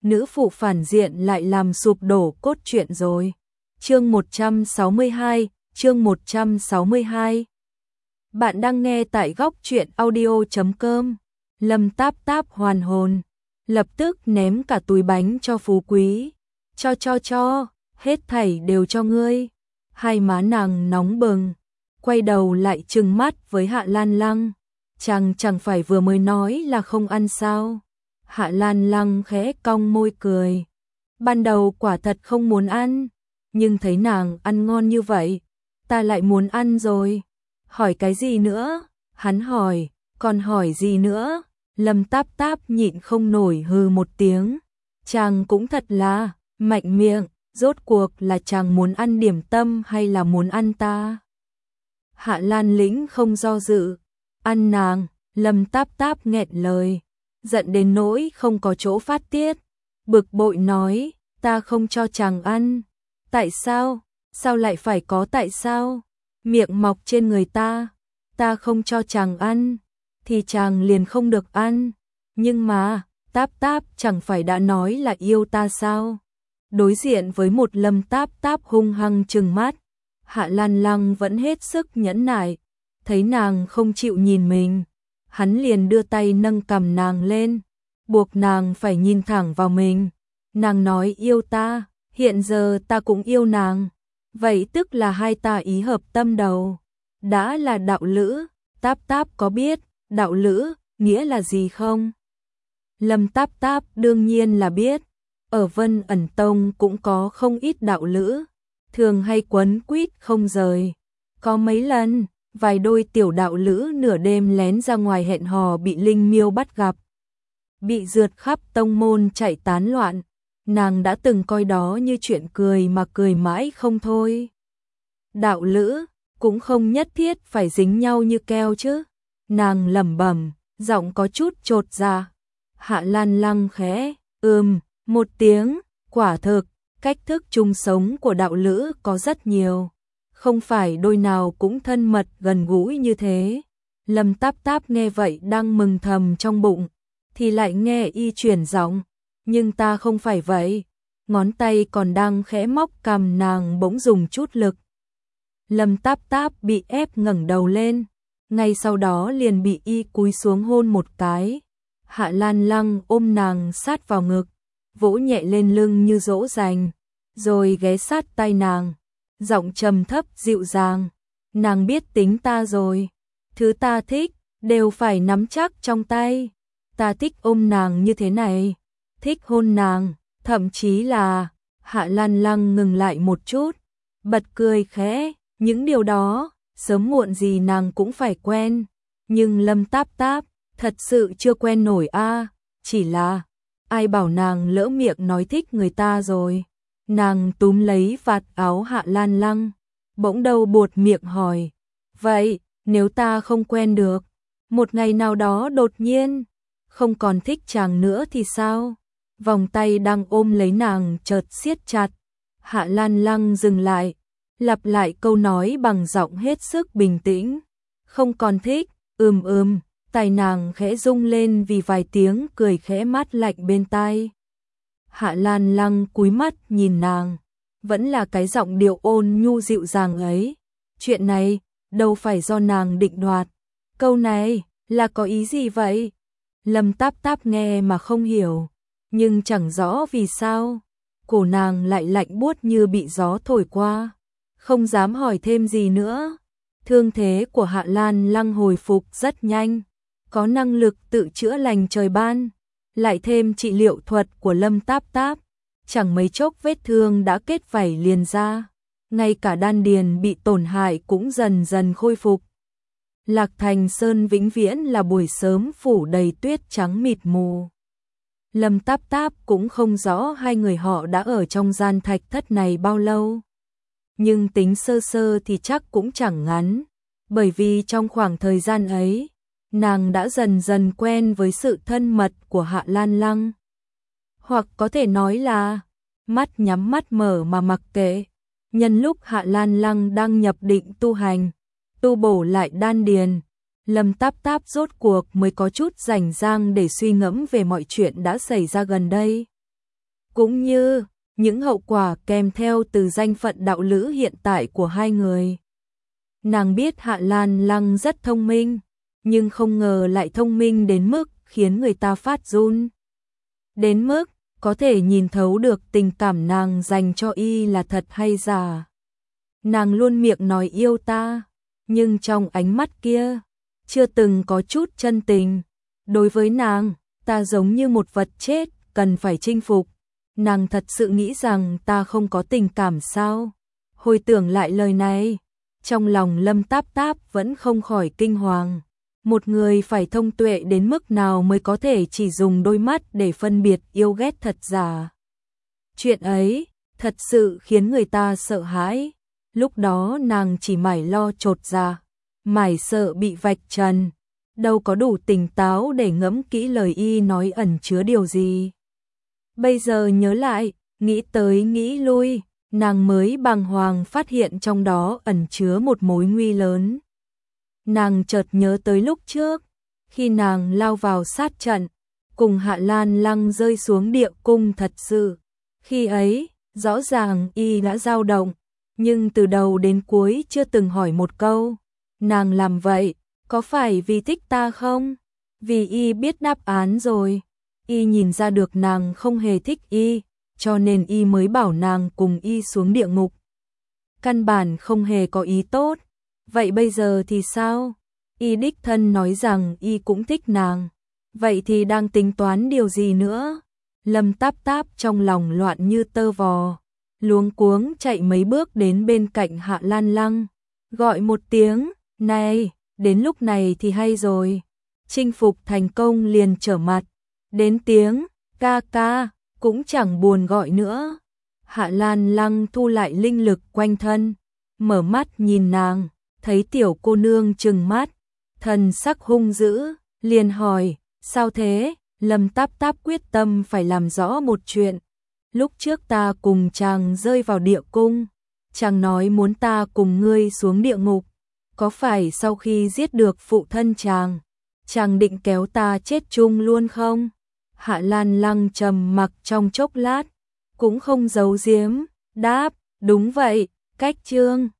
nữ phụ phản diện lại làm sụp đổ cốt truyện rồi. Chương 162, chương 162. Bạn đang nghe tại góc truyện audio.com. Lâm Táp Táp hoàn hồn, lập tức ném cả túi bánh cho Phú Quý. Cho, hết thảy đều cho ngươi. Hai má nàng nóng bừng, quay đầu lại trừng mắt với Hạ Lan Lăng. Chẳng phải vừa mới nói là không ăn sao? Hạ Lan Lăng khẽ cong môi cười. Ban đầu quả thật không muốn ăn, nhưng thấy nàng ăn ngon như vậy, ta lại muốn ăn rồi. Hỏi cái gì nữa? Hắn hỏi, còn hỏi gì nữa? Lâm Táp Táp nhịn không nổi hừ một tiếng. Chàng cũng thật là mạnh miệng, rốt cuộc là chàng muốn ăn điểm tâm hay là muốn ăn ta? Hạ Lan Lĩnh không do dự, ăn nàng. Lâm Táp Táp nghẹn lời, giận đến nỗi không có chỗ phát tiết, bực bội nói, ta không cho chàng ăn. Tại sao? Sao lại phải có tại sao? Miệng mọc trên người ta không cho chàng ăn, thì chàng liền không được ăn. Nhưng mà, Táp Táp chẳng phải đã nói là yêu ta sao? Đối diện với một Lâm Táp Táp hung hăng trừng mắt, Hạ Lan Lăng vẫn hết sức nhẫn nại, thấy nàng không chịu nhìn mình. Hắn liền đưa tay nâng cằm nàng lên, buộc nàng phải nhìn thẳng vào mình. Nàng nói yêu ta, hiện giờ ta cũng yêu nàng. Vậy tức là hai ta ý hợp tâm đầu. Đã là đạo lữ, Táp Táp có biết đạo lữ nghĩa là gì không? Lâm Táp Táp đương nhiên là biết. Ở Vân Ẩn Tông cũng có không ít đạo lữ, thường hay quấn quýt không rời. Có mấy lần vài đôi tiểu đạo lữ nửa đêm lén ra ngoài hẹn hò bị linh miêu bắt gặp, bị rượt khắp tông môn chạy tán loạn. Nàng đã từng coi đó như chuyện cười mà cười mãi không thôi. Đạo lữ cũng không nhất thiết phải dính nhau như keo chứ. Nàng lẩm bẩm, giọng có chút chột dạ. Hạ Lan Lăng khẽ một tiếng. Quả thực cách thức chung sống của đạo lữ có rất nhiều, không phải đôi nào cũng thân mật gần gũi như thế. Lâm Táp Táp nghe vậy đang mừng thầm trong bụng, thì lại nghe y chuyển giọng, nhưng ta không phải vậy. Ngón tay còn đang khẽ móc cằm nàng bỗng dùng chút lực. Lâm Táp Táp bị ép ngẩng đầu lên, ngay sau đó liền bị y cúi xuống hôn một cái. Hạ Lan Lăng ôm nàng sát vào ngực, vỗ nhẹ lên lưng như dỗ dành, rồi ghé sát tai nàng, giọng trầm thấp dịu dàng, nàng biết tính ta rồi, thứ ta thích đều phải nắm chắc trong tay. Ta thích ôm nàng như thế này, thích hôn nàng, thậm chí là... Hạ Lan Lăng ngừng lại một chút, bật cười khẽ, những điều đó sớm muộn gì nàng cũng phải quen. Nhưng Lâm Táp Táp thật sự chưa quen nổi a. Chỉ là ai bảo nàng lỡ miệng nói thích người ta rồi. Nàng túm lấy vạt áo Hạ Lan Lăng, bỗng đầu buột miệng hỏi, vậy nếu ta không quen được, một ngày nào đó đột nhiên không còn thích chàng nữa thì sao? Vòng tay đang ôm lấy nàng chợt siết chặt. Hạ Lan Lăng dừng lại, lặp lại câu nói bằng giọng hết sức bình tĩnh, không còn thích. Tai nàng khẽ rung lên vì vài tiếng cười khẽ mát lạnh bên tai. Hạ Lan Lăng cúi mắt nhìn nàng, vẫn là cái giọng điệu ôn nhu dịu dàng ấy. Chuyện này đâu phải do nàng định đoạt. Câu này là có ý gì vậy? Lâm Táp Táp nghe mà không hiểu, nhưng chẳng rõ vì sao cổ nàng lại lạnh buốt như bị gió thổi qua, không dám hỏi thêm gì nữa. Thương thế của Hạ Lan Lăng hồi phục rất nhanh, có năng lực tự chữa lành trời ban, lại thêm trị liệu thuật của Lâm Táp Táp, chẳng mấy chốc vết thương đã kết vảy liền ra, ngay cả đan điền bị tổn hại cũng dần dần khôi phục. Lạc Thành Sơn vĩnh viễn là buổi sớm phủ đầy tuyết trắng mịt mù. Lâm Táp Táp cũng không rõ hai người họ đã ở trong gian thạch thất này bao lâu, nhưng tính sơ sơ thì chắc cũng chẳng ngắn, bởi vì trong khoảng thời gian ấy, nàng đã dần dần quen với sự thân mật của Hạ Lan Lăng. Hoặc có thể nói là mắt nhắm mắt mở mà mặc kệ. Nhân lúc Hạ Lan Lăng đang nhập định tu hành, tu bổ lại đan điền, Lâm Táp Táp rốt cuộc mới có chút rảnh rang để suy ngẫm về mọi chuyện đã xảy ra gần đây. cũng như những hậu quả kèm theo từ danh phận đạo lữ hiện tại của hai người. Nàng biết Hạ Lan Lăng rất thông minh, nhưng không ngờ lại thông minh đến mức khiến người ta phát run. Đến mức có thể nhìn thấu được tình cảm nàng dành cho y là thật hay giả. Nàng luôn miệng nói yêu ta, nhưng trong ánh mắt kia chưa từng có chút chân tình. Đối với nàng, ta giống như một vật chết cần phải chinh phục. Nàng thật sự nghĩ rằng ta không có tình cảm sao? Hồi tưởng lại lời này, trong lòng Lâm Táp Táp vẫn không khỏi kinh hoàng. Một người phải thông tuệ đến mức nào mới có thể chỉ dùng đôi mắt để phân biệt yêu ghét thật giả. Chuyện ấy thật sự khiến người ta sợ hãi. Lúc đó nàng chỉ mải lo chột dạ, mải sợ bị vạch trần, đâu có đủ tỉnh táo để ngẫm kỹ lời y nói ẩn chứa điều gì. Bây giờ nhớ lại, nghĩ tới nghĩ lui, nàng mới bàng hoàng phát hiện trong đó ẩn chứa một mối nguy lớn. Nàng chợt nhớ tới lúc trước, khi nàng lao vào sát trận, cùng Hạ Lan Lăng rơi xuống địa cung thật sự. Khi ấy, rõ ràng y đã dao động, nhưng từ đầu đến cuối chưa từng hỏi một câu. Nàng làm vậy, có phải vì thích ta không? Vì y biết đáp án rồi. Y nhìn ra được nàng không hề thích y, cho nên y mới bảo nàng cùng y xuống địa ngục. Căn bản không hề có ý tốt. Vậy bây giờ thì sao? Y đích thân nói rằng y cũng thích nàng. Vậy thì đang tính toán điều gì nữa? Lâm Táp Táp trong lòng loạn như tơ vò, luống cuống chạy mấy bước đến bên cạnh Hạ Lan Lăng, gọi một tiếng, này, đến lúc này thì hay rồi. Chinh phục thành công liền trở mặt, đến tiếng, ca ca, cũng chẳng buồn gọi nữa. Hạ Lan Lăng thu lại linh lực quanh thân, mở mắt nhìn nàng, thấy tiểu cô nương trừng mắt, thần sắc hung dữ, liền hỏi, sao thế? Lâm Táp Táp quyết tâm phải làm rõ một chuyện. Lúc trước ta cùng chàng rơi vào địa cung, chàng nói muốn ta cùng ngươi xuống địa ngục. Có phải sau khi giết được phụ thân chàng định kéo ta chết chung luôn không? Hạ Lan Lăng trầm mặc trong chốc lát, cũng không giấu giếm, đáp, đúng vậy, cách chương